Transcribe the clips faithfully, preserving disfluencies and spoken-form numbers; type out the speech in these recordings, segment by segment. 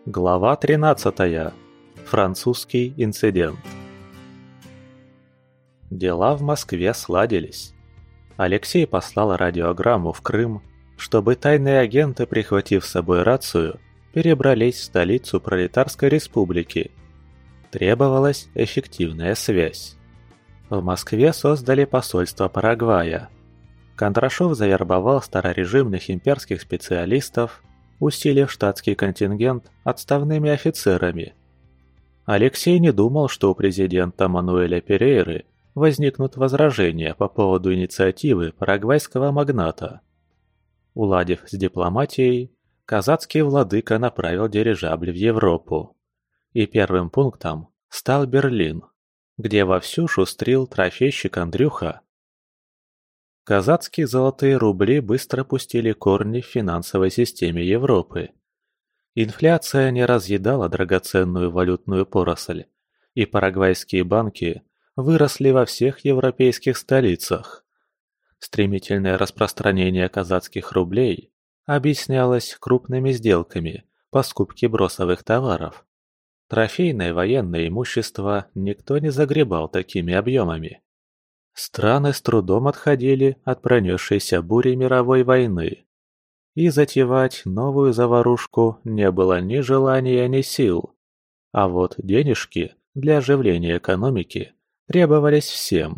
Глава тринадцатая. Французский инцидент. Дела в Москве сладились. Алексей послал радиограмму в Крым, чтобы тайные агенты, прихватив с собой рацию, перебрались в столицу Пролетарской Республики. Требовалась эффективная связь. В Москве создали посольство Парагвая. Кондрашов завербовал старорежимных имперских специалистов, усилив штатский контингент отставными офицерами. Алексей не думал, что у президента Мануэля Перейры возникнут возражения по поводу инициативы парагвайского магната. Уладив с дипломатией, казацкий владыка направил дирижабль в Европу. И первым пунктом стал Берлин, где вовсю шустрил трофейщик Андрюха. Казацкие золотые рубли быстро пустили корни в финансовой системе Европы. Инфляция не разъедала драгоценную валютную поросль, и парагвайские банки выросли во всех европейских столицах. Стремительное распространение казацких рублей объяснялось крупными сделками по скупке бросовых товаров. Трофейное военное имущество никто не загребал такими объемами. Страны с трудом отходили от пронесшейся бури мировой войны. И затевать новую заварушку не было ни желания, ни сил. А вот денежки для оживления экономики требовались всем.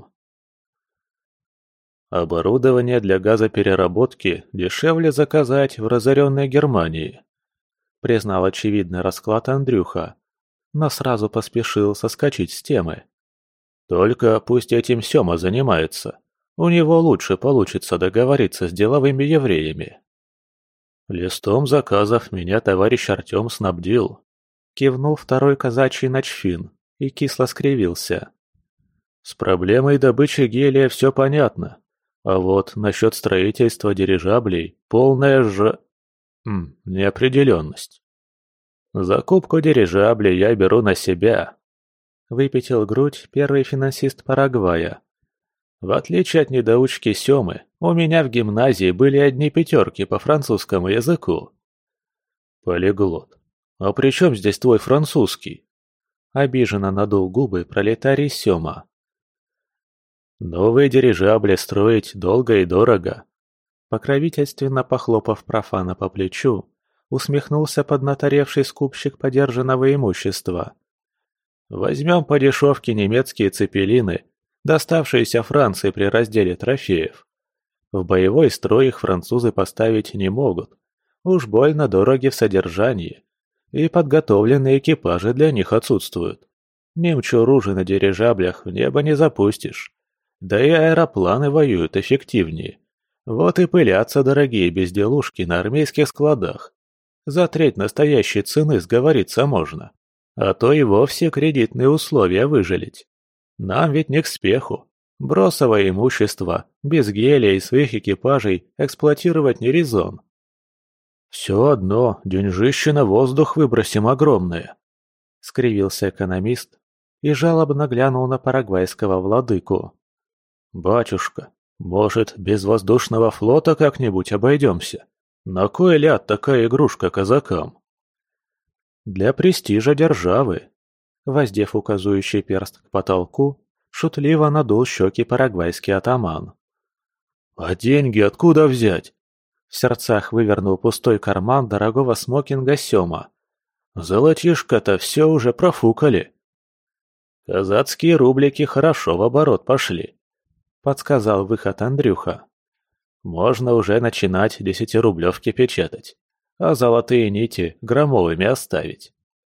Оборудование для газопереработки дешевле заказать в разоренной Германии, признал очевидный расклад Андрюха, но сразу поспешил соскочить с темы. Только пусть этим Сёма занимается. У него лучше получится договориться с деловыми евреями. Листом заказов меня товарищ Артём снабдил. Кивнул второй казачий начфин и кисло скривился. С проблемой добычи гелия все понятно. А вот насчет строительства дирижаблей полная ж... М, неопределенность. Закупку дирижаблей я беру на себя. Выпятил грудь первый финансист Парагвая. В отличие от недоучки Сёмы, у меня в гимназии были одни пятерки по французскому языку. Полиглот. А при чем здесь твой французский? Обиженно надул губы пролетарий Сёма. Новые дирижабли строить долго и дорого. Покровительственно похлопав профана по плечу, усмехнулся поднаторевший скупщик подержанного имущества. Возьмем по дешевке немецкие цепелины, доставшиеся Франции при разделе трофеев. В боевой строй их французы поставить не могут. Уж больно дороги в содержании. И подготовленные экипажи для них отсутствуют. Немчуру на дирижаблях в небо не запустишь. Да и аэропланы воюют эффективнее. Вот и пылятся дорогие безделушки на армейских складах. За треть настоящей цены сговориться можно. А то и вовсе кредитные условия выжалить. Нам ведь не к спеху. Бросовое имущество, без гелия и своих экипажей эксплуатировать не резон. Все одно, деньжище на воздух выбросим огромное. Скривился экономист и жалобно глянул на парагвайского владыку. Батюшка, может, без воздушного флота как-нибудь обойдемся? На кой ляд такая игрушка казакам? Для престижа державы. Воздев указующий перст к потолку, шутливо надул щеки парагвайский атаман. «А деньги откуда взять?» В сердцах вывернул пустой карман дорогого смокинга Сёма. «Золотишко-то все уже профукали». «Казацкие рублики хорошо в оборот пошли», — подсказал выход Андрюха. «Можно уже начинать десятирублевки печатать, а золотые нити граммовыми оставить».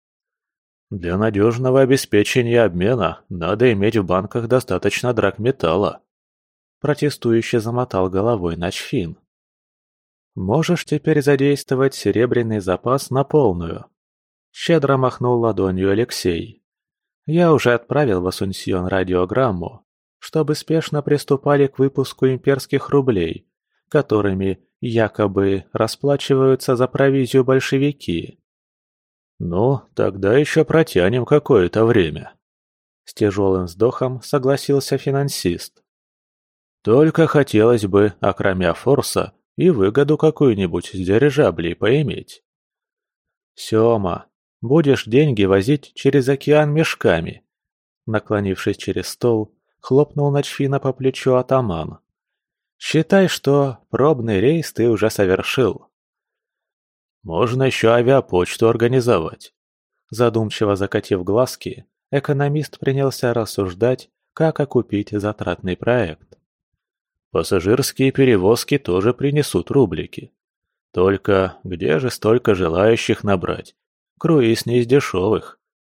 Для надежного обеспечения обмена надо иметь в банках достаточно драгметалла. Протестующе замотал головой начфин. Можешь теперь задействовать серебряный запас на полную. Щедро махнул ладонью Алексей. Я уже отправил в Асунсьон радиограмму, чтобы спешно приступали к выпуску имперских рублей, которыми якобы расплачиваются за провизию большевики. «Ну, тогда еще протянем какое-то время», — с тяжелым вздохом согласился финансист. «Только хотелось бы, окромя форса, и выгоду какую-нибудь с дирижаблей поиметь». «Сёма, Будешь деньги возить через океан мешками. Наклонившись через стол, хлопнул Ночфина по плечу атаман. Считай, что пробный рейс ты уже совершил. Можно еще авиапочту организовать. Задумчиво закатив глазки, экономист принялся рассуждать, как окупить затратный проект. Пассажирские перевозки тоже принесут рублики. Только где же столько желающих набрать? Круиз не из дешевых.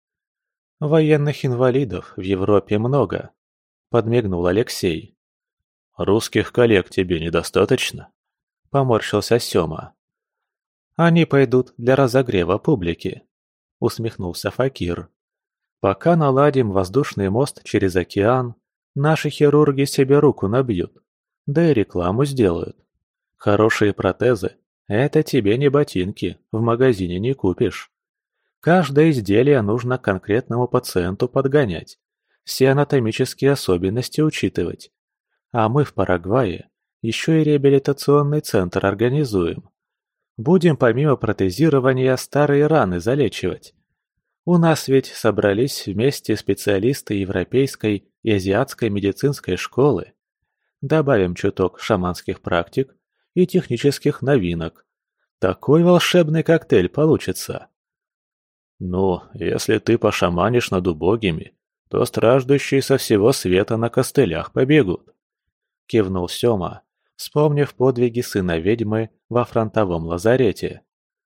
Военных инвалидов в Европе много, подмигнул Алексей. Русских коллег тебе недостаточно? Поморщился Сёма. Они пойдут для разогрева публики, усмехнулся Факир. Пока наладим воздушный мост через океан, наши хирурги себе руку набьют, да и рекламу сделают. Хорошие протезы – это тебе не ботинки, в магазине не купишь. Каждое изделие нужно конкретному пациенту подгонять, все анатомические особенности учитывать. А мы в Парагвае еще и реабилитационный центр организуем. Будем помимо протезирования старые раны залечивать. У нас ведь собрались вместе специалисты европейской и азиатской медицинской школы. Добавим чуток шаманских практик и технических новинок. Такой волшебный коктейль получится. Ну, если ты пошаманишь над убогими, то страждущие со всего света на костылях побегут. Кивнул Сёма, вспомнив подвиги сына ведьмы во фронтовом лазарете.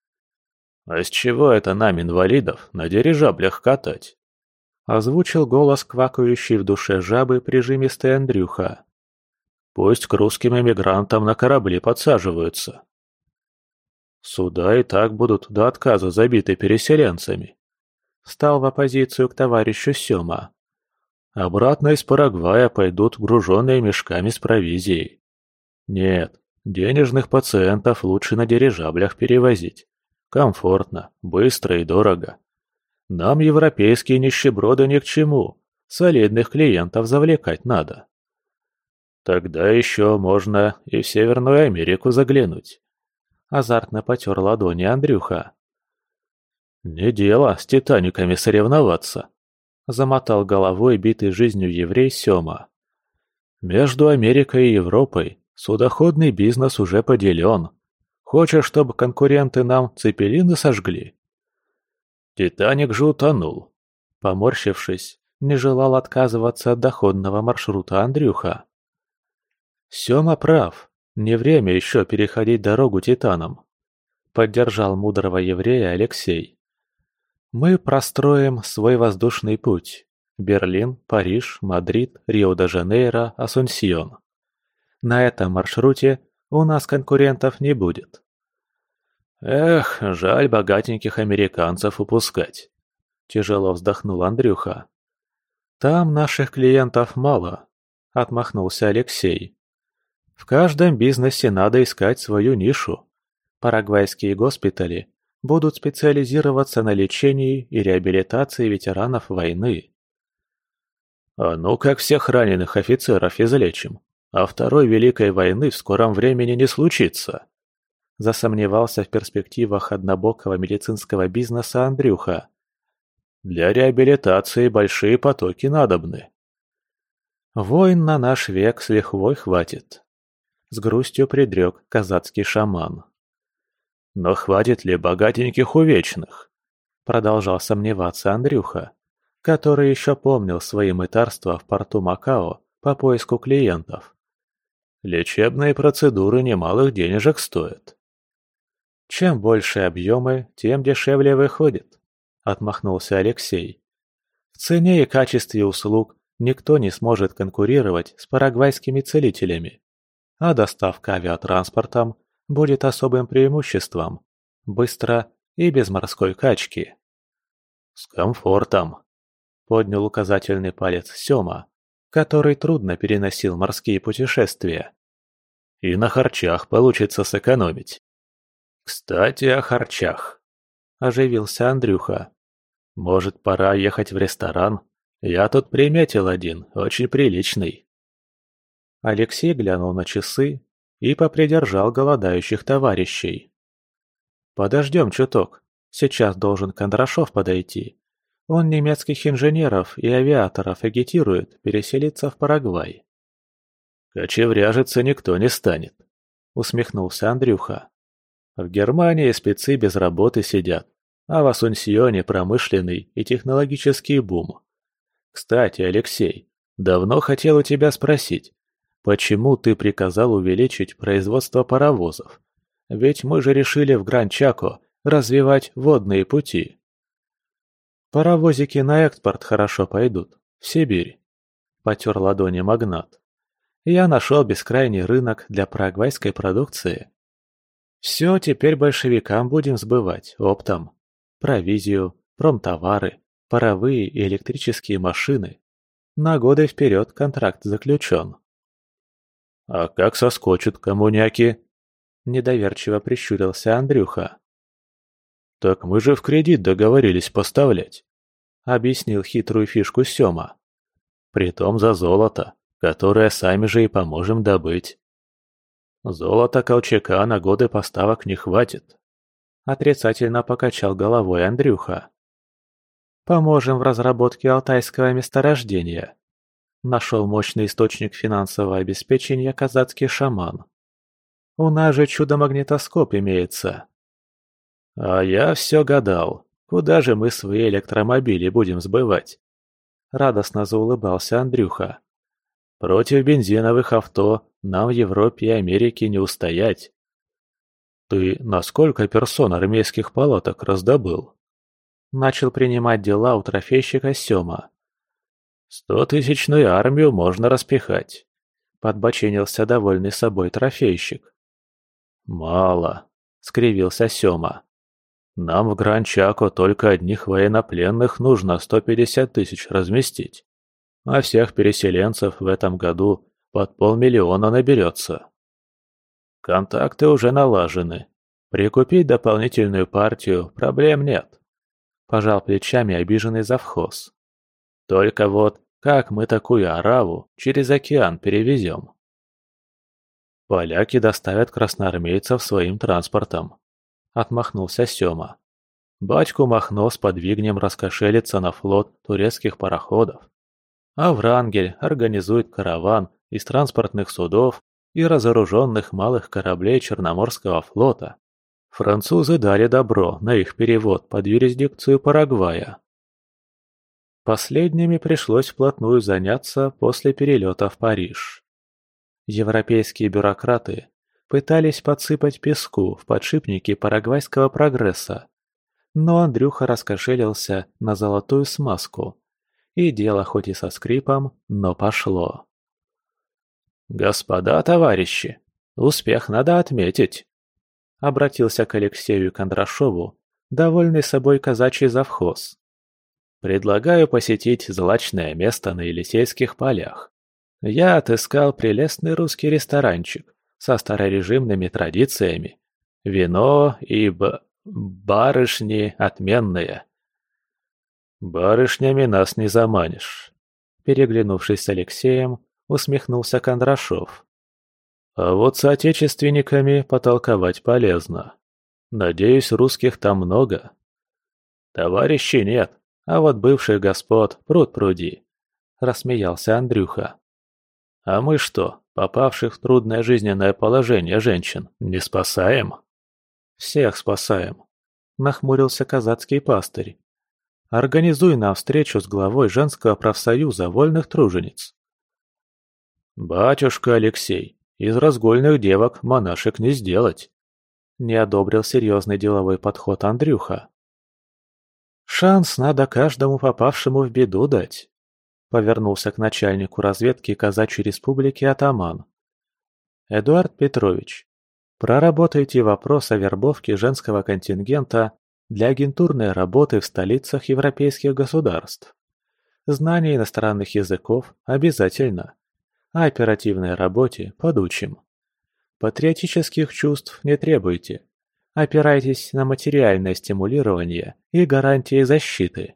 «А с чего это нам, инвалидов, на дирижаблях катать?» Озвучил голос квакающей в душе жабы прижимистый Андрюха. «Пусть к русским эмигрантам на корабли подсаживаются». «Суда и так будут до отказа забиты переселенцами», — стал в оппозицию к товарищу Сёма. «Обратно из Парагвая пойдут груженные мешками с провизией. Нет, денежных пациентов лучше на дирижаблях перевозить. Комфортно, быстро и дорого. Нам европейские нищеброды ни к чему, солидных клиентов завлекать надо. Тогда еще можно и в Северную Америку заглянуть». Азартно потер ладони Андрюха. «Не дело с титаниками соревноваться», — замотал головой битый жизнью еврей Сёма. «Между Америкой и Европой судоходный бизнес уже поделен. Хочешь, чтобы конкуренты нам цепелины сожгли?» «Титаник же утонул», — поморщившись, не желал отказываться от доходного маршрута Андрюха. «Сёма прав. Не время еще переходить дорогу титанам», — поддержал мудрого еврея Алексей. «Мы простроим свой воздушный путь. Берлин, Париж, Мадрид, Рио-де-Жанейро, Асунсьон. На этом маршруте у нас конкурентов не будет». «Эх, жаль богатеньких американцев упускать», — тяжело вздохнул Андрюха. «Там наших клиентов мало», — отмахнулся Алексей. «В каждом бизнесе надо искать свою нишу. Парагвайские госпитали будут специализироваться на лечении и реабилитации ветеранов войны». «А ну как всех раненых офицеров излечим, а Второй Великой войны в скором времени не случится», засомневался в перспективах однобокого медицинского бизнеса Андрюха. «Для реабилитации большие потоки надобны». «Войн на наш век с лихвой хватит», — с грустью предрек казацкий шаман. «Но хватит ли богатеньких увечных?» — продолжал сомневаться Андрюха, который еще помнил свои мытарства в порту Макао по поиску клиентов. «Лечебные процедуры немалых денежек стоят». «Чем больше объемы, тем дешевле выходит», — отмахнулся Алексей. «В цене и качестве услуг никто не сможет конкурировать с парагвайскими целителями. А доставка авиатранспортом будет особым преимуществом. Быстро и без морской качки». «С комфортом», — поднял указательный палец Сёма, который трудно переносил морские путешествия. «И на харчах получится сэкономить». «Кстати, о харчах», — оживился Андрюха. «Может, пора ехать в ресторан? Я тут приметил один, очень приличный». Алексей глянул на часы и попридержал голодающих товарищей. «Подождем чуток, Сейчас должен Кондрашов подойти. Он немецких инженеров и авиаторов агитирует переселиться в Парагвай. «Кочевряжиться никто не станет», — усмехнулся Андрюха. «В Германии спецы без работы сидят, а в Асунсьоне промышленный и технологический бум. Кстати, Алексей, давно хотел у тебя спросить, почему ты приказал увеличить производство паровозов? Ведь мы же решили в Гран-Чако развивать водные пути». «Паровозики на экспорт хорошо пойдут, в Сибирь», — потер ладони магнат. «Я нашел бескрайний рынок для парагвайской продукции. Все теперь большевикам будем сбывать оптом. Провизию, промтовары, паровые и электрические машины. На годы вперед контракт заключен». «А как соскочат коммуняки?» – недоверчиво прищурился Андрюха. «Так мы же в кредит договорились поставлять», – объяснил хитрую фишку Сёма. «Притом за золото, которое сами же и поможем добыть». «Золота Колчака на годы поставок не хватит», – отрицательно покачал головой Андрюха. «Поможем в разработке алтайского месторождения», – нашел мощный источник финансового обеспечения казацкий шаман. «У нас же чудо-магнитоскоп имеется». «А я все гадал, куда же мы свои электромобили будем сбывать?» Радостно заулыбался Андрюха. «Против бензиновых авто нам в Европе и Америке не устоять». «Ты на сколько персон армейских палаток раздобыл?» Начал принимать дела у трофейщика Сёма. «Стотысячную армию можно распихать», — подбоченился довольный собой трофейщик. «Мало», — скривился Сёма. «Нам в Гран-Чако только одних военнопленных нужно сто пятьдесят тысяч разместить, а всех переселенцев в этом году под полмиллиона наберется. Контакты уже налажены. Прикупить дополнительную партию проблем нет», – пожал плечами обиженный завхоз. «Только вот как мы такую ораву через океан перевезем?» «Поляки доставят красноармейцев своим транспортом», – отмахнулся Сёма. «Батьку Махно с подвигнем раскошелится на флот турецких пароходов, а Врангель организует караван из транспортных судов и разоруженных малых кораблей Черноморского флота. Французы дали добро на их перевод под юрисдикцию Парагвая». Последними пришлось вплотную заняться после перелета в Париж. Европейские бюрократы пытались подсыпать песку в подшипники парагвайского прогресса, но Андрюха раскошелился на золотую смазку, и дело хоть и со скрипом, но пошло. «Господа товарищи, успех надо отметить», — обратился к Алексею Кондрашову, довольный собой казачий завхоз. «Предлагаю посетить злачное место на Елисейских полях. Я отыскал прелестный русский ресторанчик со старорежимными традициями. Вино и б... барышни отменные». «Барышнями нас не заманишь», — переглянувшись с Алексеем, усмехнулся Кондрашов. «А вот с отечественниками потолковать полезно. Надеюсь, русских там много». «Товарищей нет, а вот бывших господ пруд-пруди», — рассмеялся Андрюха. «А мы что, попавших в трудное жизненное положение женщин, не спасаем?» «Всех спасаем», — нахмурился казацкий пастырь. «Организуй нам встречу с главой женского профсоюза вольных тружениц». «Батюшка Алексей, из разгульных девок монашек не сделать», — не одобрил серьезный деловой подход Андрюха. «Шанс надо каждому попавшему в беду дать», — повернулся к начальнику разведки Казачьей Республики атаман. «Эдуард Петрович, проработайте вопрос о вербовке женского контингента для агентурной работы в столицах европейских государств. Знание иностранных языков обязательно, а оперативной работе подучим. Патриотических чувств не требуйте. Опирайтесь на материальное стимулирование и гарантии защиты».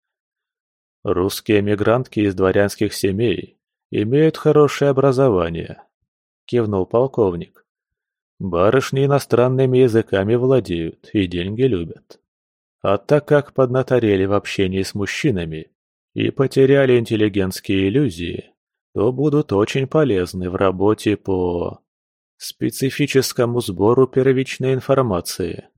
«Русские мигрантки из дворянских семей имеют хорошее образование», — кивнул полковник. «Барышни иностранными языками владеют и деньги любят». А так как поднаторели в общении с мужчинами и потеряли интеллигентские иллюзии, то будут очень полезны в работе по специфическому сбору первичной информации.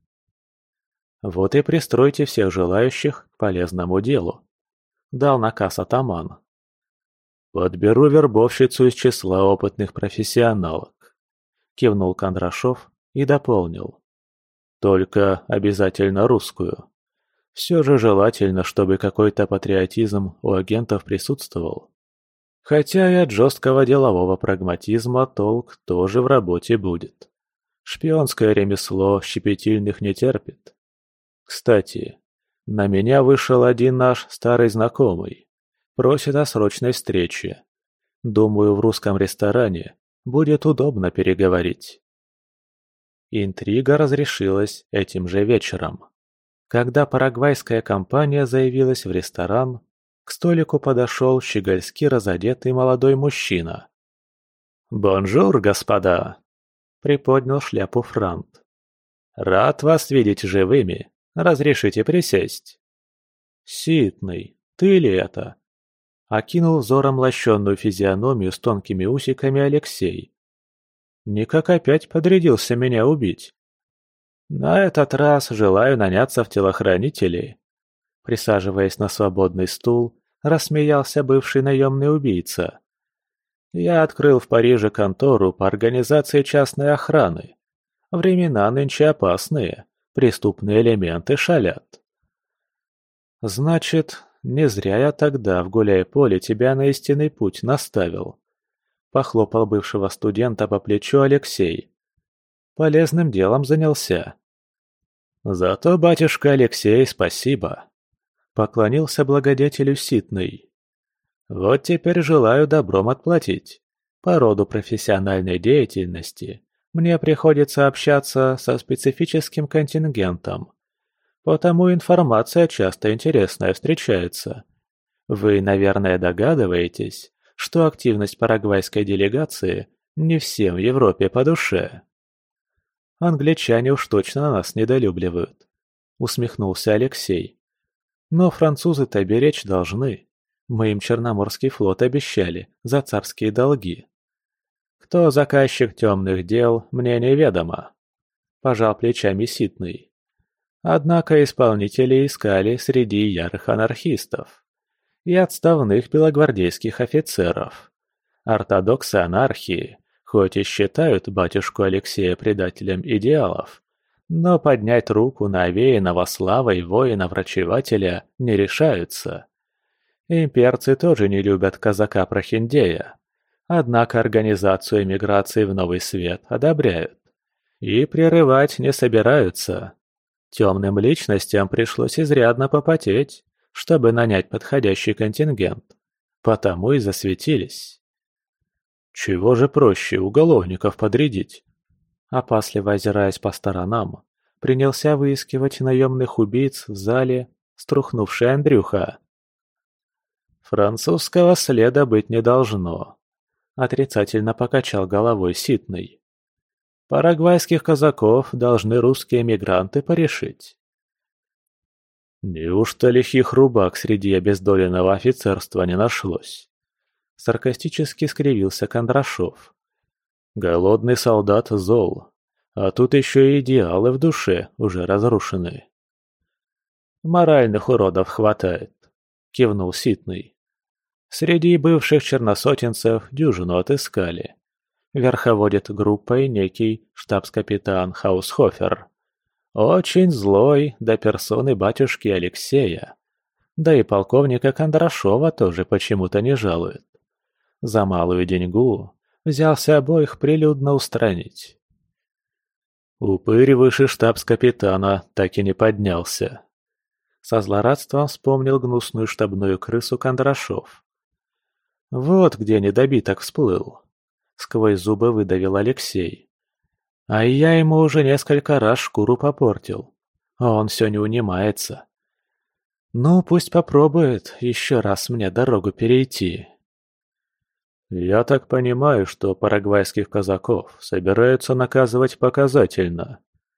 Вот и пристройте всех желающих к полезному делу. Дал наказ атаман. Подберу вербовщицу из числа опытных профессионалок. Кивнул Кондрашов и дополнил. Только обязательно русскую. Все же желательно, чтобы какой-то патриотизм у агентов присутствовал. Хотя и от жесткого делового прагматизма толк тоже в работе будет. Шпионское ремесло щепетильных не терпит. Кстати, на меня вышел один наш старый знакомый. Просит о срочной встрече. Думаю, в русском ресторане будет удобно переговорить. Интрига разрешилась этим же вечером. Когда парагвайская компания заявилась в ресторан, к столику подошел щегольски разодетый молодой мужчина. «Бонжур, господа!» – приподнял шляпу Франт. «Рад вас видеть живыми. Разрешите присесть?» «Ситный, ты ли это?» – окинул взором лощеную физиономию с тонкими усиками Алексей. «Никак опять подрядился меня убить?» «На этот раз желаю наняться в телохранители». Присаживаясь на свободный стул, рассмеялся бывший наемный убийца. «Я открыл в Париже контору по организации частной охраны. Времена нынче опасные, преступные элементы шалят». «Значит, не зря я тогда в гуляй-поле тебя на истинный путь наставил», — похлопал бывшего студента по плечу Алексей. «Полезным делом занялся». «Зато, батюшка Алексей, спасибо», — поклонился благодетелю Ситный. «Вот теперь желаю добром отплатить. По роду профессиональной деятельности мне приходится общаться со специфическим контингентом. Потому информация часто интересная встречается. Вы, наверное, догадываетесь, что активность парагвайской делегации не всем в Европе по душе». «Англичане уж точно нас недолюбливают», — усмехнулся Алексей. «Но французы-то беречь должны. Мы им Черноморский флот обещали за царские долги». «Кто заказчик темных дел, мне неведомо», — пожал плечами Ситный. Однако исполнители искали среди ярых анархистов и отставных белогвардейских офицеров. Ортодоксы анархии, хоть и считают батюшку Алексея предателем идеалов, но поднять руку на овеянного славой воина-врачевателя не решаются. Имперцы тоже не любят казака-прохиндея, однако организацию эмиграции в Новый Свет одобряют. И прерывать не собираются. Темным личностям пришлось изрядно попотеть, чтобы нанять подходящий контингент. Потому и засветились. «Чего же проще уголовников подрядить?» Опасливо озираясь по сторонам, принялся выискивать наемных убийц в зале струхнувший Андрюха. «Французского следа быть не должно», — отрицательно покачал головой Ситный. «Парагвайских казаков должны русские эмигранты порешить». «Неужто лихих рубак среди обездоленного офицерства не нашлось?» Саркастически скривился Кондрашов. «Голодный солдат зол, а тут еще и идеалы в душе уже разрушены». «Моральных уродов хватает», — кивнул Ситный. «Среди бывших черносотенцев дюжину отыскали. Верховодит группой некий штабс-капитан Хаусхофер. Очень злой до персоны батюшки Алексея. Да и полковника Кондрашова тоже почему-то не жалует. За малую деньгу взялся обоих прилюдно устранить». Упырь выше штабс-капитана так и не поднялся. Со злорадством вспомнил гнусную штабную крысу Кондрашов. «Вот где недобиток всплыл», — сквозь зубы выдавил Алексей. «А я ему уже несколько раз шкуру попортил, а он все не унимается. Ну, пусть попробует еще раз мне дорогу перейти». «Я так понимаю, что парагвайских казаков собираются наказывать показательно».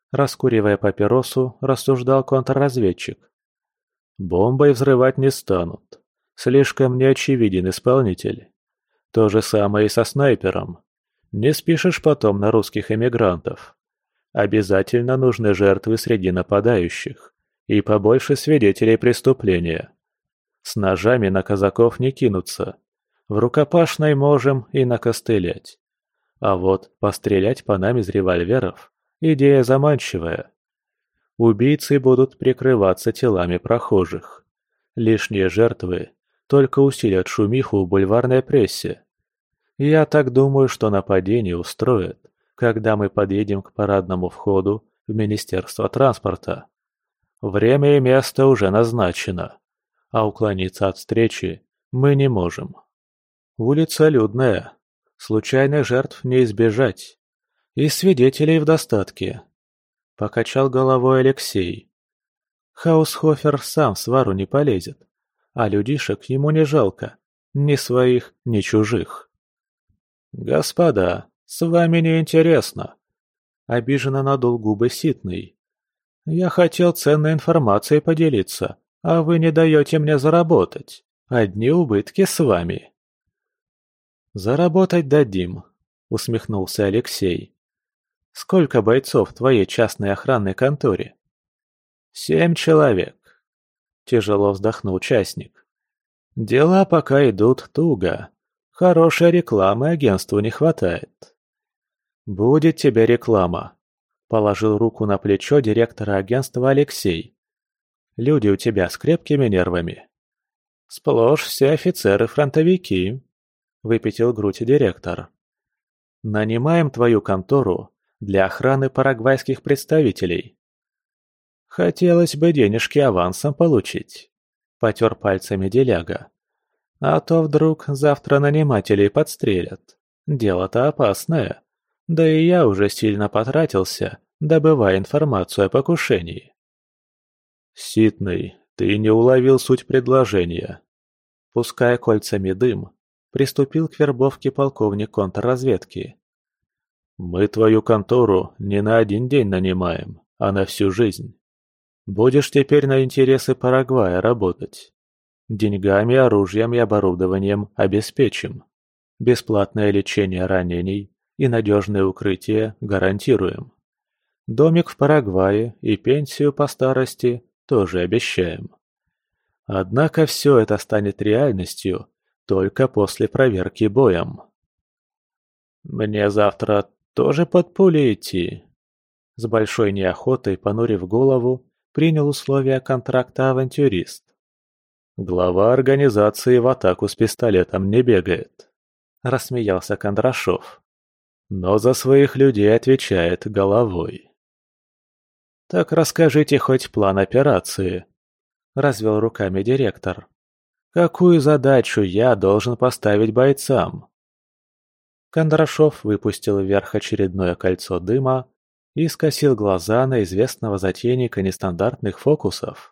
Раскуривая папиросу, рассуждал контрразведчик. Бомбой взрывать не станут. Слишком неочевиден исполнитель. То же самое и со снайпером. Не спишешь потом на русских эмигрантов. Обязательно нужны жертвы среди нападающих. И побольше свидетелей преступления. С ножами на казаков не кинутся. В рукопашной можем и накостылять. А вот пострелять по нам из револьверов – идея заманчивая. Убийцы будут прикрываться телами прохожих. Лишние жертвы только усилят шумиху в бульварной прессе. Я так думаю, что нападение устроят, когда мы подъедем к парадному входу в Министерство транспорта. Время и место уже назначено, а уклониться от встречи мы не можем. Улица людная, случайных жертв не избежать. И свидетелей в достатке. Покачал головой Алексей. Хаусхофер сам в свару не полезет, а людишек ему не жалко, ни своих, ни чужих. «Господа, с вами неинтересно», — обиженно надул губы Ситный. «Я хотел ценной информацией поделиться, а вы не даете мне заработать. Одни убытки с вами». «Заработать дадим», — усмехнулся Алексей. «Сколько бойцов в твоей частной охранной конторе?» «Семь человек», — тяжело вздохнул частник. «Дела пока идут туго. Хорошей рекламы агентству не хватает». «Будет тебе реклама», — положил руку на плечо директора агентства Алексей. «Люди у тебя с крепкими нервами». «Сплошь все офицеры-фронтовики», — выпятил грудь директор. «Нанимаем твою контору для охраны парагвайских представителей». «Хотелось бы денежки авансом получить», — потер пальцами деляга. «А то вдруг завтра нанимателей подстрелят. Дело-то опасное. Да и я уже сильно потратился, добывая информацию о покушении». «Ситный, ты не уловил суть предложения». Пуская кольцами дым, приступил к вербовке полковник контрразведки. «Мы твою контору не на один день нанимаем, а на всю жизнь. Будешь теперь на интересы Парагвая работать. Деньгами, оружием и оборудованием обеспечим. Бесплатное лечение ранений и надежное укрытие гарантируем. Домик в Парагвае и пенсию по старости тоже обещаем. Однако все это станет реальностью только после проверки боем». «Мне завтра тоже под пули идти?» С большой неохотой, понурив голову, принял условия контракта авантюрист. «Глава организации в атаку с пистолетом не бегает», — рассмеялся Кондрашов. «Но за своих людей отвечает головой». «Так расскажите хоть план операции», — развел руками директор. «Какую задачу я должен поставить бойцам?» Кондрашов выпустил вверх очередное кольцо дыма и скосил глаза на известного затейника нестандартных фокусов.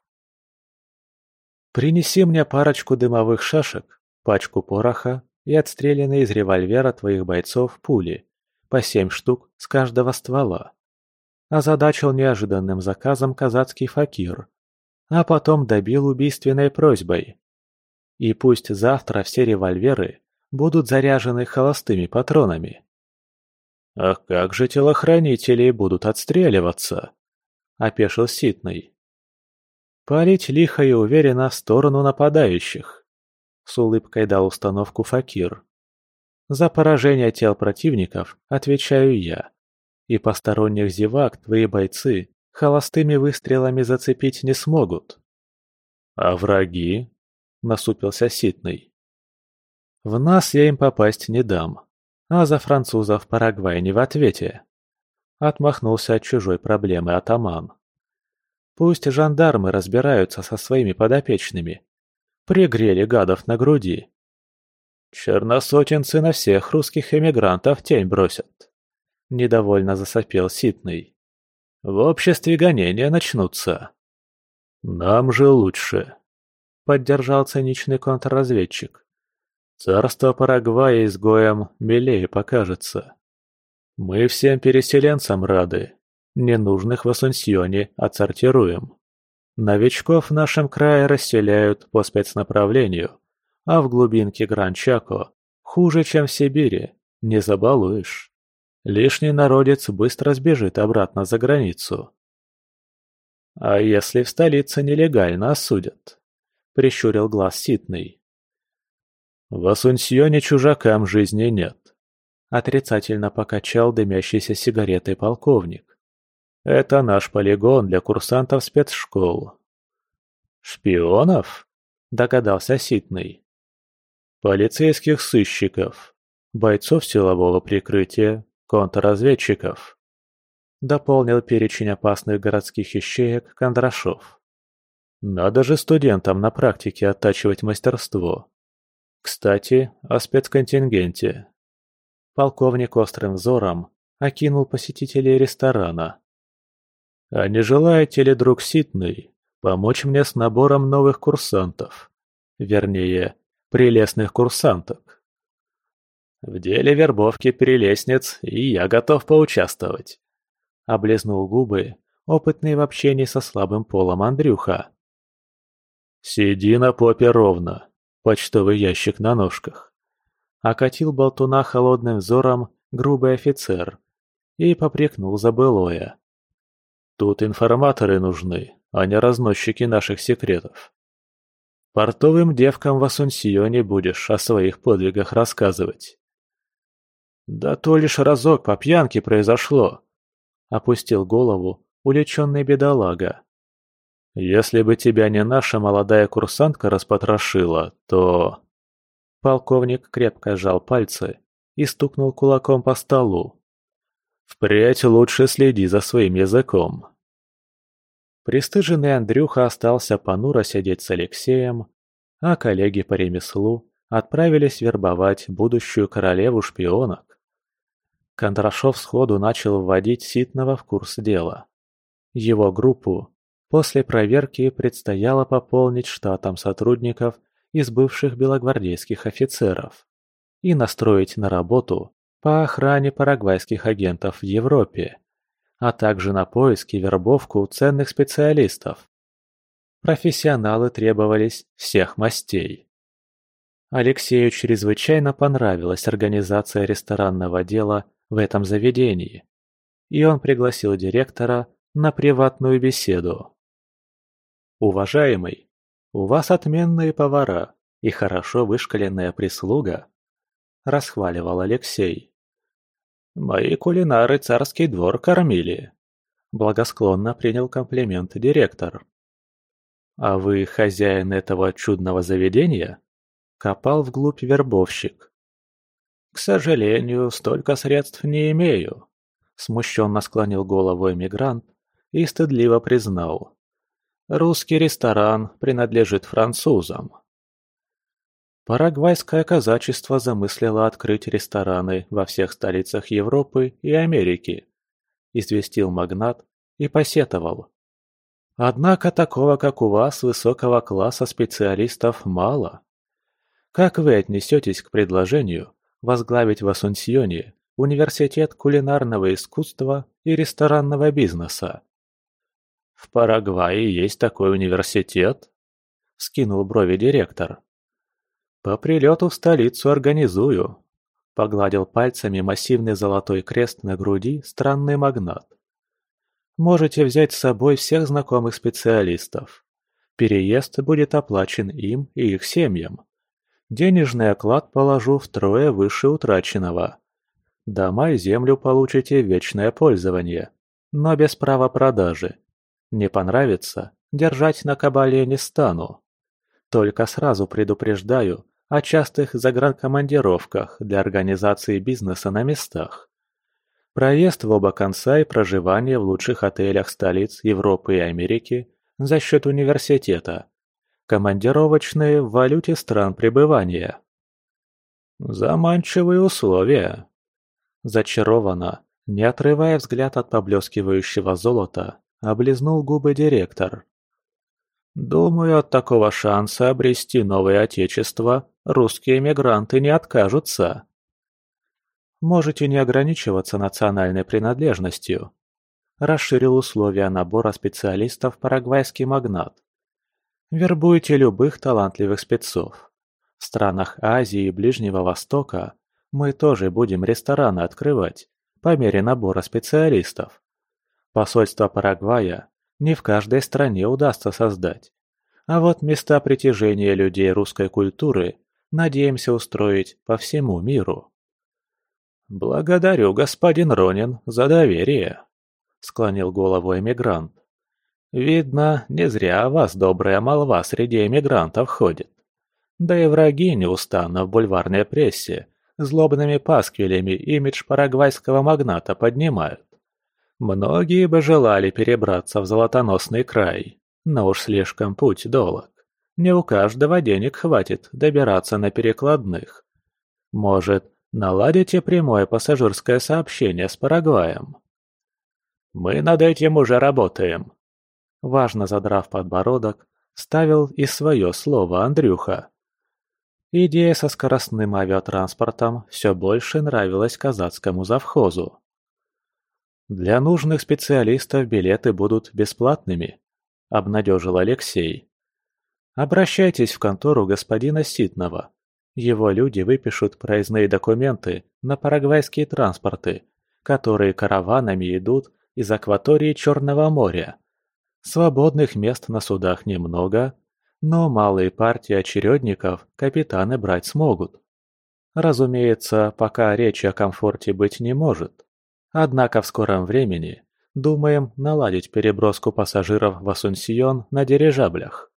«Принеси мне парочку дымовых шашек, пачку пороха и отстрелянные из револьвера твоих бойцов пули, по семь штук с каждого ствола», – озадачил неожиданным заказом казацкий факир, а потом добил убийственной просьбой. «И пусть завтра все револьверы будут заряжены холостыми патронами». «А как же телохранители будут отстреливаться?» – опешил Ситный. «Палить лихо и уверенно в сторону нападающих», — с улыбкой дал установку факир. «За поражение тел противников отвечаю я, и посторонних зевак твои бойцы холостыми выстрелами зацепить не смогут». «А враги?» — насупился Ситный. «В нас я им попасть не дам, а за французов Парагвай не в ответе», — отмахнулся от чужой проблемы атаман. «Пусть жандармы разбираются со своими подопечными. Пригрели гадов на груди. Черносотенцы на всех русских эмигрантов тень бросят», — недовольно засопел Ситный. «В обществе гонения начнутся». «Нам же лучше», — поддержал циничный контрразведчик. «Царство Парагвая изгоем милее покажется. Мы всем переселенцам рады. Ненужных в Асунсьоне отсортируем. Новичков в нашем крае расселяют по спецнаправлению, а в глубинке Гран-Чако хуже, чем в Сибири, не забалуешь. Лишний народец быстро сбежит обратно за границу. «А если в столице нелегально осудят?» – прищурил глаз Ситный. «В Асунсьоне чужакам жизни нет», – отрицательно покачал дымящейся сигаретой полковник. «Это наш полигон для курсантов спецшкол». «Шпионов?» – догадался Ситный. «Полицейских сыщиков, бойцов силового прикрытия, контрразведчиков», – дополнил перечень опасных городских ищеек Кондрашов. «Надо же студентам на практике оттачивать мастерство. Кстати, о спецконтингенте». Полковник острым взором окинул посетителей ресторана. «А не желаете ли, друг Ситный, помочь мне с набором новых курсантов? Вернее, прелестных курсанток?» «В деле вербовки прелестниц и я готов поучаствовать», — облизнул губы, опытный в общении со слабым полом Андрюха. «Сиди на попе ровно, почтовый ящик на ножках», — окатил болтуна холодным взором грубый офицер и попрекнул за былое. «Тут информаторы нужны, а не разносчики наших секретов. Портовым девкам в Асунсьоне будешь о своих подвигах рассказывать». «Да то лишь разок по пьянке произошло», — опустил голову уличенный бедолага. «Если бы тебя не наша молодая курсантка распотрошила, то...» Полковник крепко сжал пальцы и стукнул кулаком по столу. «Впредь лучше следи за своим языком». Пристыженный Андрюха остался понуро сидеть с Алексеем, а коллеги по ремеслу отправились вербовать будущую королеву шпионок. Кондрашов сходу начал вводить Ситного в курс дела. Его группу после проверки предстояло пополнить штатом сотрудников из бывших белогвардейских офицеров и настроить на работу по охране парагвайских агентов в Европе, а также на поиски и вербовку ценных специалистов. Профессионалы требовались всех мастей. Алексею чрезвычайно понравилась организация ресторанного дела в этом заведении, и он пригласил директора на приватную беседу. «Уважаемый, у вас отменные повара и хорошо вышколенная прислуга», – расхваливал Алексей. «Мои кулинары царский двор кормили», – благосклонно принял комплимент директор. «А вы хозяин этого чудного заведения?» – копал вглубь вербовщик. «К сожалению, столько средств не имею», – смущенно склонил голову эмигрант и стыдливо признал. «Русский ресторан принадлежит французам». Парагвайское казачество замыслило открыть рестораны во всех столицах Европы и Америки, известил магнат и посетовал. «Однако такого, как у вас, высокого класса специалистов мало. Как вы отнесетесь к предложению возглавить в Асунсьоне университет кулинарного искусства и ресторанного бизнеса?» «В Парагвае есть такой университет?» – вскинул брови директор. «По прилету в столицу организую», – погладил пальцами массивный золотой крест на груди странный магнат. «Можете взять с собой всех знакомых специалистов. Переезд будет оплачен им и их семьям. Денежный оклад положу втрое выше утраченного. Дома и землю получите в вечное пользование, но без права продажи. Не понравится, держать на кабале не стану. Только сразу предупреждаю о частых загранкомандировках для организации бизнеса на местах. Проезд в оба конца и проживание в лучших отелях столиц Европы и Америки за счет университета. Командировочные в валюте стран пребывания». «Заманчивые условия», – зачарованно, не отрывая взгляд от поблескивающего золота, облизнул губы директор. «Думаю, от такого шанса обрести новое отечество русские эмигранты не откажутся». «Можете не ограничиваться национальной принадлежностью», расширил условия набора специалистов парагвайский магнат. Вербуйте любых талантливых спецов. В странах Азии и Ближнего Востока мы тоже будем рестораны открывать по мере набора специалистов. Посольство Парагвая не в каждой стране удастся создать. А вот места притяжения людей русской культуры надеемся устроить по всему миру. «Благодарю, господин Ронин, за доверие», — склонил голову эмигрант. «Видно, не зря о вас добрая молва среди эмигрантов ходит. Да и враги неустанно в бульварной прессе злобными пасквилями имидж парагвайского магната поднимают. Многие бы желали перебраться в золотоносный край, но уж слишком путь долог. Не у каждого денег хватит добираться на перекладных. Может, наладите прямое пассажирское сообщение с Парагваем?» «Мы над этим уже работаем», — важно задрав подбородок, ставил и свое слово Андрюха. Идея со скоростным авиатранспортом все больше нравилась казацкому завхозу. «Для нужных специалистов билеты будут бесплатными», — обнадежил Алексей. «Обращайтесь в контору господина Ситного. Его люди выпишут проездные документы на парагвайские транспорты, которые караванами идут из акватории Черного моря. Свободных мест на судах немного, но малые партии очередников капитаны брать смогут. Разумеется, пока речи о комфорте быть не может. Однако в скором времени думаем наладить переброску пассажиров в Асунсьон на дирижаблях.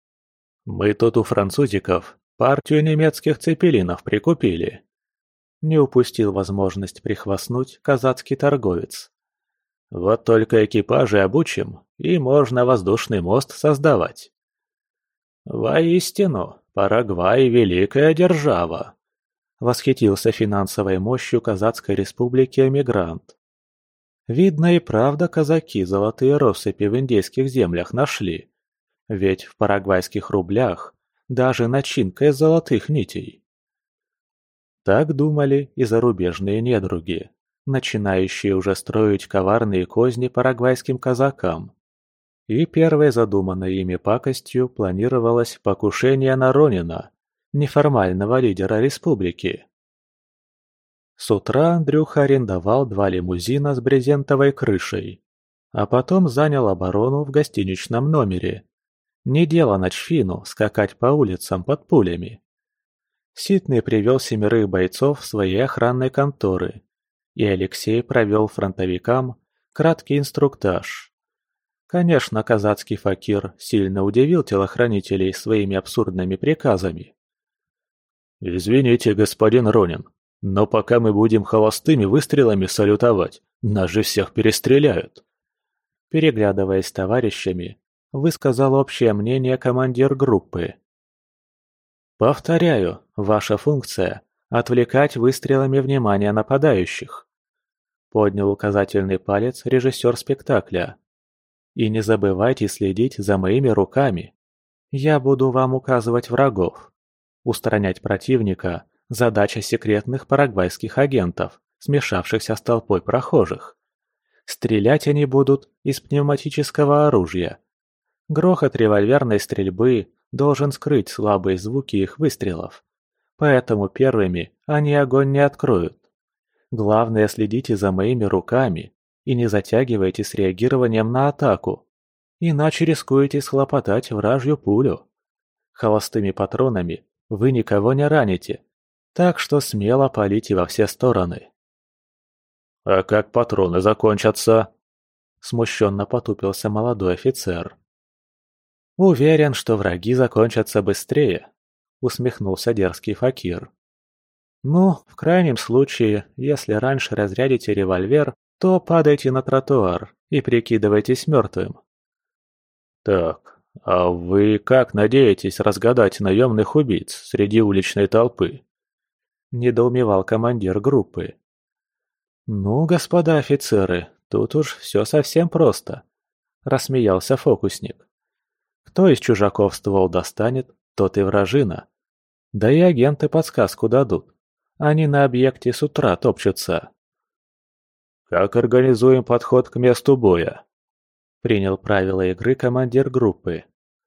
Мы тут у французиков партию немецких цепелинов прикупили. Не упустил возможность прихвастнуть казацкий торговец. Вот только экипажи обучим, и можно воздушный мост создавать. «Воистину, Парагвай – великая держава», – восхитился финансовой мощью Казацкой республики эмигрант. Видно и правда казаки золотые россыпи в индейских землях нашли. Ведь в парагвайских рублях даже начинка из золотых нитей. Так думали и зарубежные недруги, начинающие уже строить коварные козни парагвайским казакам. И первой задуманной ими пакостью планировалось покушение на Ронина, неформального лидера республики. С утра Андрюха арендовал два лимузина с брезентовой крышей, а потом занял оборону в гостиничном номере. Не дело ночфину скакать по улицам под пулями. Ситный привел семерых бойцов своей охранной конторы, и Алексей провел фронтовикам краткий инструктаж. Конечно, казацкий факир сильно удивил телохранителей своими абсурдными приказами. «Извините, господин Ронин, но пока мы будем холостыми выстрелами салютовать, нас же всех перестреляют!» Переглядываясь с товарищами, высказал общее мнение командир группы. «Повторяю, ваша функция – отвлекать выстрелами внимание нападающих», – поднял указательный палец режиссер спектакля. «И не забывайте следить за моими руками. Я буду вам указывать врагов. Устранять противника – задача секретных парагвайских агентов, смешавшихся с толпой прохожих. Стрелять они будут из пневматического оружия. Грохот револьверной стрельбы должен скрыть слабые звуки их выстрелов. Поэтому первыми они огонь не откроют. Главное, следите за моими руками и не затягивайте с реагированием на атаку, иначе рискуете схлопотать вражью пулю. Холостыми патронами вы никого не раните, так что смело палите во все стороны». «А как патроны закончатся?» – смущенно потупился молодой офицер. «Уверен, что враги закончатся быстрее», – усмехнулся дерзкий факир. «Ну, в крайнем случае, если раньше разрядите револьвер, то падайте на тротуар и прикидывайтесь мертвым». «Так, а вы как надеетесь разгадать наемных убийц среди уличной толпы?» – недоумевал командир группы. «Ну, господа офицеры, тут уж все совсем просто», – рассмеялся фокусник. «Кто из чужаков ствол достанет, тот и вражина. Да и агенты подсказку дадут. Они на объекте с утра топчутся». Как организуем подход к месту боя?» Принял правила игры командир группы.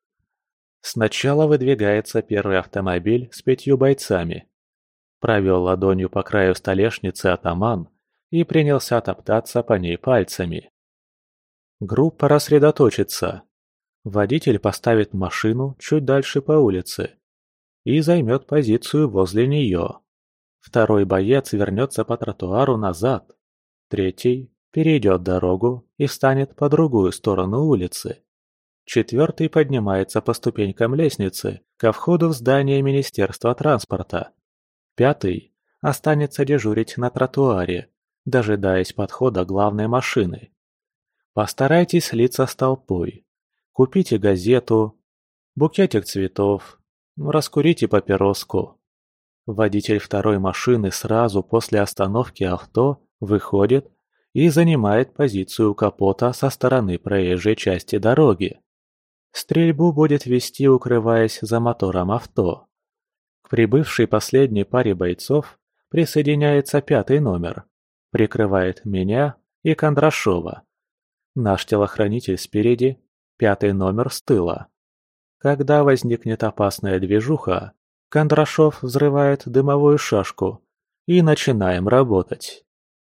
Сначала выдвигается первый автомобиль с пятью бойцами. Провел ладонью по краю столешницы атаман и принялся топтаться по ней пальцами. Группа рассредоточится. Водитель поставит машину чуть дальше по улице и займет позицию возле нее. Второй боец вернется по тротуару назад. Третий перейдет дорогу и встанет по другую сторону улицы. Четвертый поднимается по ступенькам лестницы ко входу в здание Министерства транспорта. Пятый останется дежурить на тротуаре, дожидаясь подхода главной машины. Постарайтесь слиться с толпой. Купите газету, букетик цветов, раскурите папироску. Водитель второй машины сразу после остановки авто выходит и занимает позицию у капота со стороны проезжей части дороги. Стрельбу будет вести, укрываясь за мотором авто. К прибывшей последней паре бойцов присоединяется пятый номер, прикрывает меня и Кондрашова. Наш телохранитель спереди, пятый номер с тыла. Когда возникнет опасная движуха, Кондрашов взрывает дымовую шашку, и начинаем работать.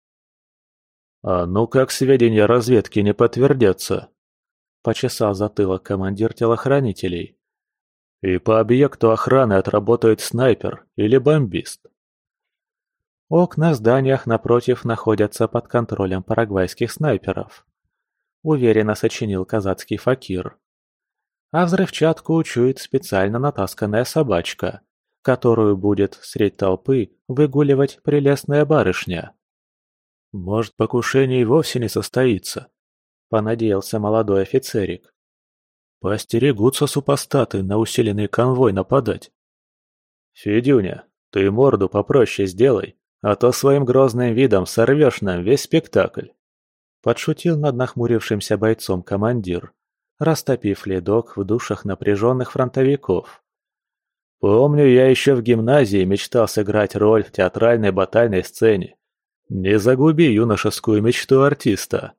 «А ну как сведения разведки не подтвердятся?» – почесал затылок командир телохранителей. «И по объекту охраны отработает снайпер или бомбист». Окна в зданиях напротив находятся под контролем парагвайских снайперов. Уверенно сочинил казацкий факир. А взрывчатку учует специально натасканная собачка, которую будет средь толпы выгуливать прелестная барышня. «Может, покушение и вовсе не состоится», — понадеялся молодой офицерик. «Поостерегутся супостаты на усиленный конвой нападать». «Федюня, ты морду попроще сделай, а то своим грозным видом сорвешь нам весь спектакль», — подшутил над нахмурившимся бойцом командир, растопив ледок в душах напряженных фронтовиков. «Помню, я еще в гимназии мечтал сыграть роль в театральной батальной сцене. Не загуби юношескую мечту артиста».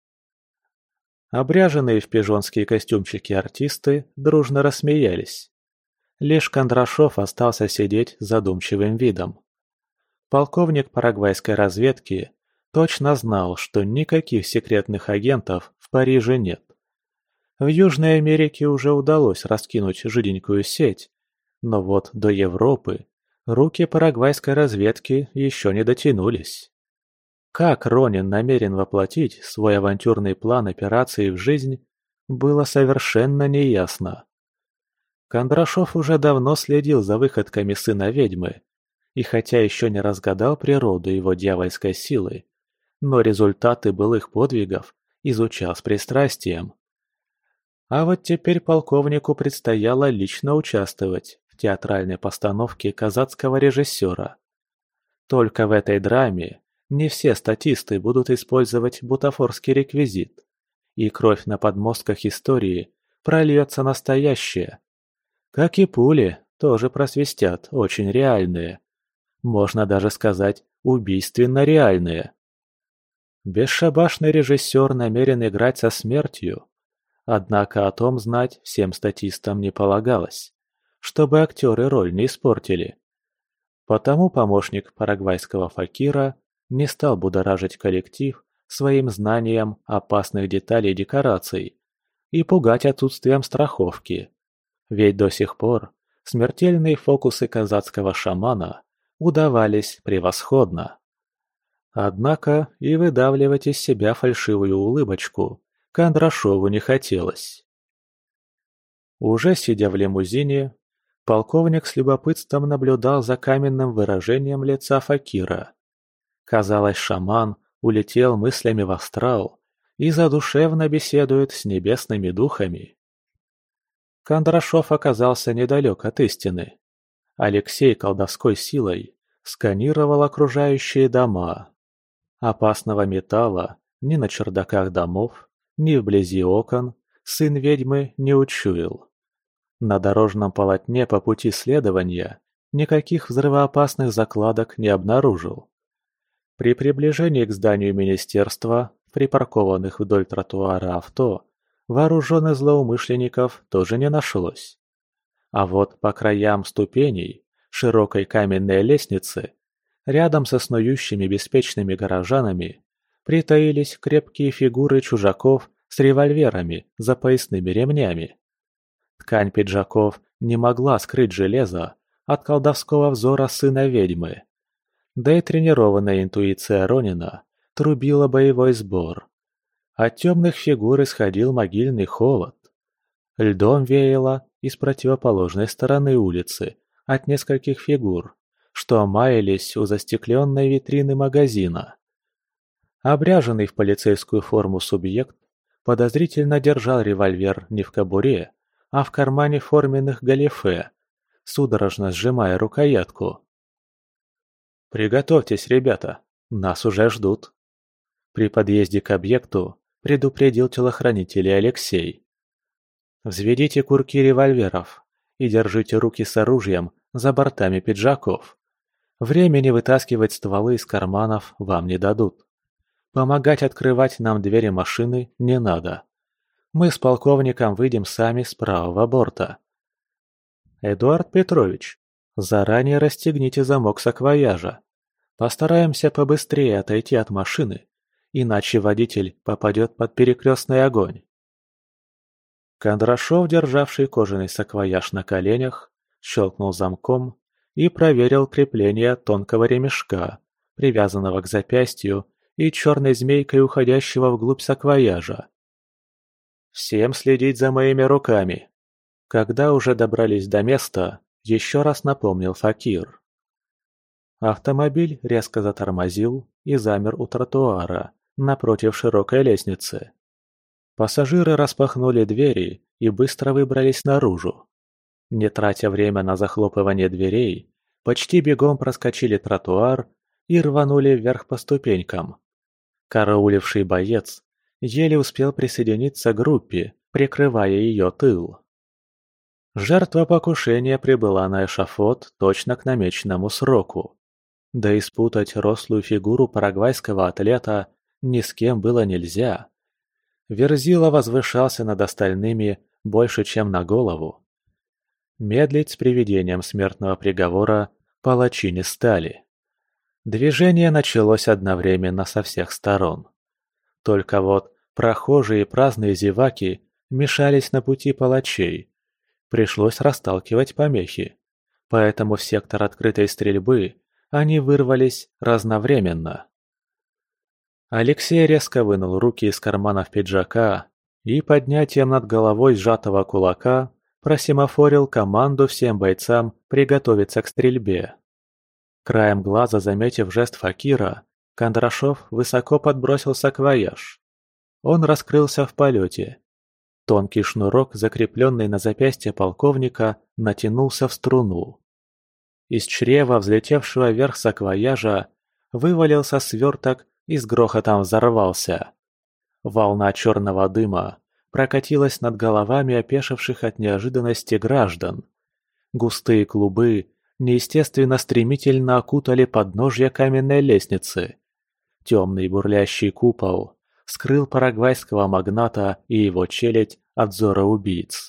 Обряженные в пижонские костюмчики артисты дружно рассмеялись. Лишь Кондрашов остался сидеть с задумчивым видом. Полковник парагвайской разведки точно знал, что никаких секретных агентов в Париже нет. В Южной Америке уже удалось раскинуть жиденькую сеть, но вот до Европы руки парагвайской разведки еще не дотянулись. Как Ронин намерен воплотить свой авантюрный план операции в жизнь, было совершенно неясно. Кондрашов уже давно следил за выходками сына ведьмы, и хотя еще не разгадал природу его дьявольской силы, но результаты былых подвигов изучал с пристрастием. А вот теперь полковнику предстояло лично участвовать в театральной постановке казацкого режиссера. Только в этой драме не все статисты будут использовать бутафорский реквизит, и кровь на подмостках истории прольется настоящая. Как и пули, тоже просвистят, очень реальные. Можно даже сказать, убийственно реальные. Бесшабашный режиссер намерен играть со смертью. Однако о том знать всем статистам не полагалось, чтобы актеры роль не испортили. Потому помощник парагвайского факира не стал будоражить коллектив своим знанием опасных деталей декораций и пугать отсутствием страховки. Ведь до сих пор смертельные фокусы казацкого шамана удавались превосходно. Однако и выдавливать из себя фальшивую улыбочку Кондрашову не хотелось. Уже сидя в лимузине, полковник с любопытством наблюдал за каменным выражением лица факира. Казалось, шаман улетел мыслями в астрал и задушевно беседует с небесными духами. Кондрашов оказался недалек от истины. Алексей колдовской силой сканировал окружающие дома. Опасного металла ни на чердаках домов, ни вблизи окон сын ведьмы не учуял. На дорожном полотне по пути следования никаких взрывоопасных закладок не обнаружил. При приближении к зданию министерства, припаркованных вдоль тротуара авто, вооруженных злоумышленников тоже не нашлось. А вот по краям ступеней широкой каменной лестницы, рядом со снующими беспечными горожанами, притаились крепкие фигуры чужаков с револьверами за поясными ремнями. Ткань пиджаков не могла скрыть железо от колдовского взора сына ведьмы. Да и тренированная интуиция Ронина трубила боевой сбор. От темных фигур исходил могильный холод. Льдом веяло из противоположной стороны улицы от нескольких фигур, что маялись у застекленной витрины магазина. Обряженный в полицейскую форму субъект подозрительно держал револьвер не в кобуре, а в кармане форменных галифе, судорожно сжимая рукоятку. «Приготовьтесь, ребята, нас уже ждут». При подъезде к объекту предупредил телохранителей Алексей. «Взведите курки револьверов и держите руки с оружием за бортами пиджаков. Времени вытаскивать стволы из карманов вам не дадут. Помогать открывать нам двери машины не надо. Мы с полковником выйдем сами с правого борта. Эдуард Петрович, заранее расстегните замок саквояжа. Постараемся побыстрее отойти от машины, иначе водитель попадет под перекрестный огонь». Кондрашов, державший кожаный саквояж на коленях, щелкнул замком и проверил крепление тонкого ремешка, привязанного к запястью и черной змейкой уходящего вглубь саквояжа. «Всем следить за моими руками!» Когда уже добрались до места, еще раз напомнил Факир. Автомобиль резко затормозил и замер у тротуара, напротив широкой лестницы. Пассажиры распахнули двери и быстро выбрались наружу. Не тратя время на захлопывание дверей, почти бегом проскочили тротуар и рванули вверх по ступенькам. Карауливший боец еле успел присоединиться к группе, прикрывая ее тыл. Жертва покушения прибыла на эшафот точно к намеченному сроку. Да и спутать рослую фигуру парагвайского атлета ни с кем было нельзя. Верзила возвышался над остальными больше, чем на голову. Медлить с приведением смертного приговора палачи не стали. Движение началось одновременно со всех сторон. Только вот прохожие и праздные зеваки мешались на пути палачей. Пришлось расталкивать помехи. Поэтому в сектор открытой стрельбы они вырвались разновременно. Алексей резко вынул руки из карманов пиджака и поднятием над головой сжатого кулака просемафорил команду всем бойцам приготовиться к стрельбе. Краем глаза заметив жест Факира, Кондрашов высоко подбросил саквояж. Он раскрылся в полете. Тонкий шнурок, закрепленный на запястье полковника, натянулся в струну. Из чрева взлетевшего вверх саквояжа вывалился сверток и с грохотом взорвался. Волна черного дыма прокатилась над головами опешивших от неожиданности граждан. Густые клубы неестественно стремительно окутали подножье каменной лестницы. Темный бурлящий купол скрыл парагвайского магната и его челядь от взора убийц.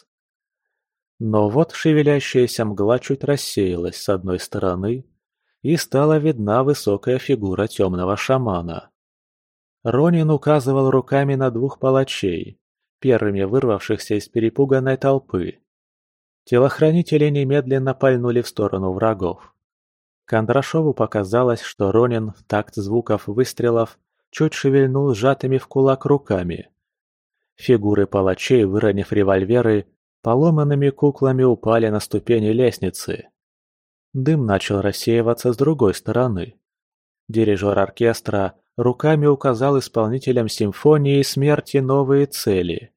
Но вот шевелящаяся мгла чуть рассеялась с одной стороны, и стала видна высокая фигура темного шамана. Ронин указывал руками на двух палачей, первыми вырвавшихся из перепуганной толпы. Телохранители немедленно пальнули в сторону врагов. Кондрашову показалось, что Ронин в такт звуков выстрелов чуть шевельнул сжатыми в кулак руками. Фигуры палачей, выронив револьверы, поломанными куклами упали на ступени лестницы. Дым начал рассеиваться с другой стороны. Дирижер оркестра руками указал исполнителям симфонии смерти новые цели.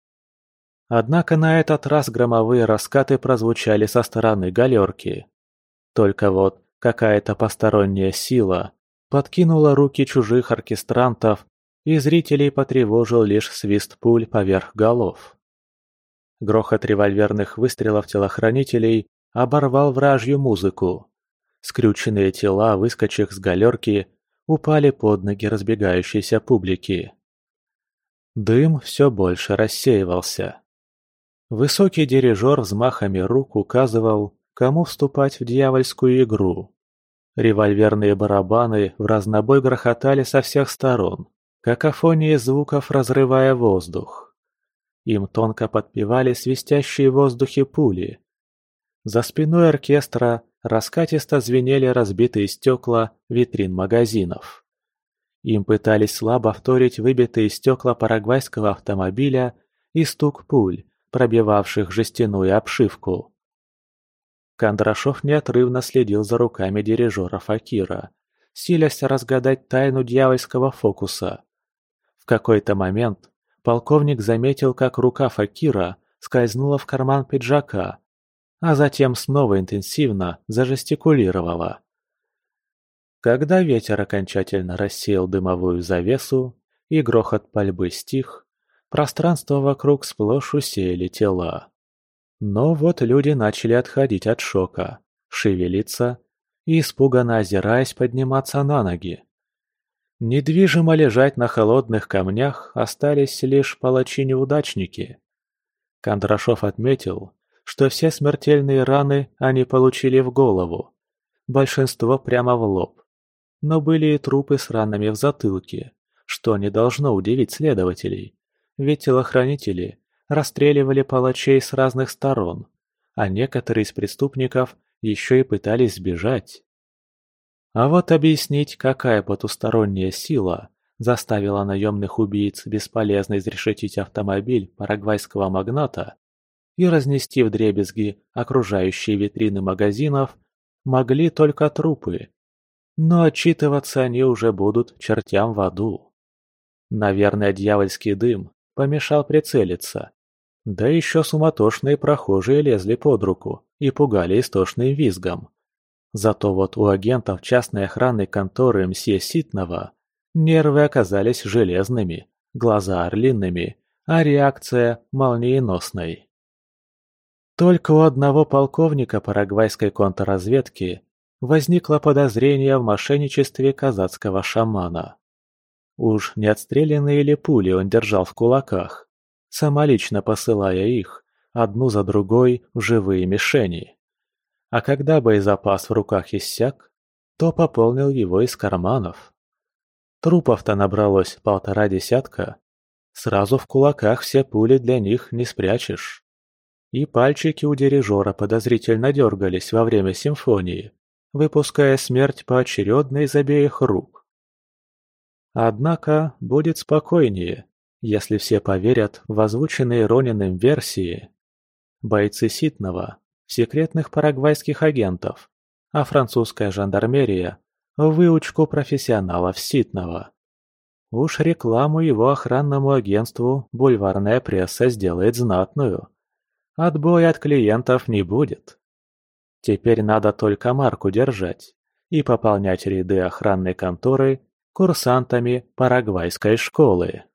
Однако на этот раз громовые раскаты прозвучали со стороны галерки. Только вот какая-то посторонняя сила подкинула руки чужих оркестрантов, и зрителей потревожил лишь свист пуль поверх голов. Грохот револьверных выстрелов телохранителей оборвал вражью музыку. Скрюченные тела, выскочив с галерки, упали под ноги разбегающейся публики. Дым все больше рассеивался. Высокий дирижер взмахами рук указывал, кому вступать в дьявольскую игру. Револьверные барабаны в разнобой грохотали со всех сторон, какофония звуков разрывая воздух. Им тонко подпевали свистящие в воздухе пули. За спиной оркестра раскатисто звенели разбитые стекла витрин магазинов. Им пытались слабо вторить выбитые стекла парагвайского автомобиля и стук пуль, пробивавших жестяную обшивку. Кондрашов неотрывно следил за руками дирижера Факира, силясь разгадать тайну дьявольского фокуса. В какой-то момент полковник заметил, как рука Факира скользнула в карман пиджака, а затем снова интенсивно зажестикулировала. Когда ветер окончательно рассеял дымовую завесу и грохот пальбы стих, пространство вокруг сплошь усеяли тела. Но вот люди начали отходить от шока, шевелиться и, испуганно озираясь, подниматься на ноги. Недвижимо лежать на холодных камнях остались лишь палачи-неудачники. Кондрашов отметил, что все смертельные раны они получили в голову, большинство прямо в лоб. Но были и трупы с ранами в затылке, что не должно удивить следователей, ведь телохранители расстреливали палачей с разных сторон, а некоторые из преступников еще и пытались сбежать. А вот объяснить, какая потусторонняя сила заставила наемных убийц бесполезно изрешетить автомобиль парагвайского магната и разнести вдребезги окружающие витрины магазинов, могли только трупы. Но отчитываться они уже будут чертям в аду. Наверное, дьявольский дым помешал прицелиться. Да еще суматошные прохожие лезли под руку и пугали истошным визгом. Зато вот у агентов частной охранной конторы мсье Ситного нервы оказались железными, глаза орлиными, а реакция молниеносной. Только у одного полковника парагвайской контрразведки возникло подозрение в мошенничестве казацкого шамана. Уж не отстрелянные ли пули он держал в кулаках, самолично посылая их, одну за другой, в живые мишени. А когда боезапас в руках иссяк, то пополнил его из карманов. Трупов-то набралось полтора десятка. Сразу в кулаках все пули для них не спрячешь. И пальчики у дирижера подозрительно дергались во время симфонии, выпуская смерть поочередно из обеих рук. Однако будет спокойнее, если все поверят в озвученные Рониным версии. Бойцы Ситного – секретных парагвайских агентов, а французская жандармерия – в выучку профессионалов Ситного. Уж рекламу его охранному агентству бульварная пресса сделает знатную. Отбоя от клиентов не будет. Теперь надо только марку держать и пополнять ряды охранной конторы курсантами парагвайской школы.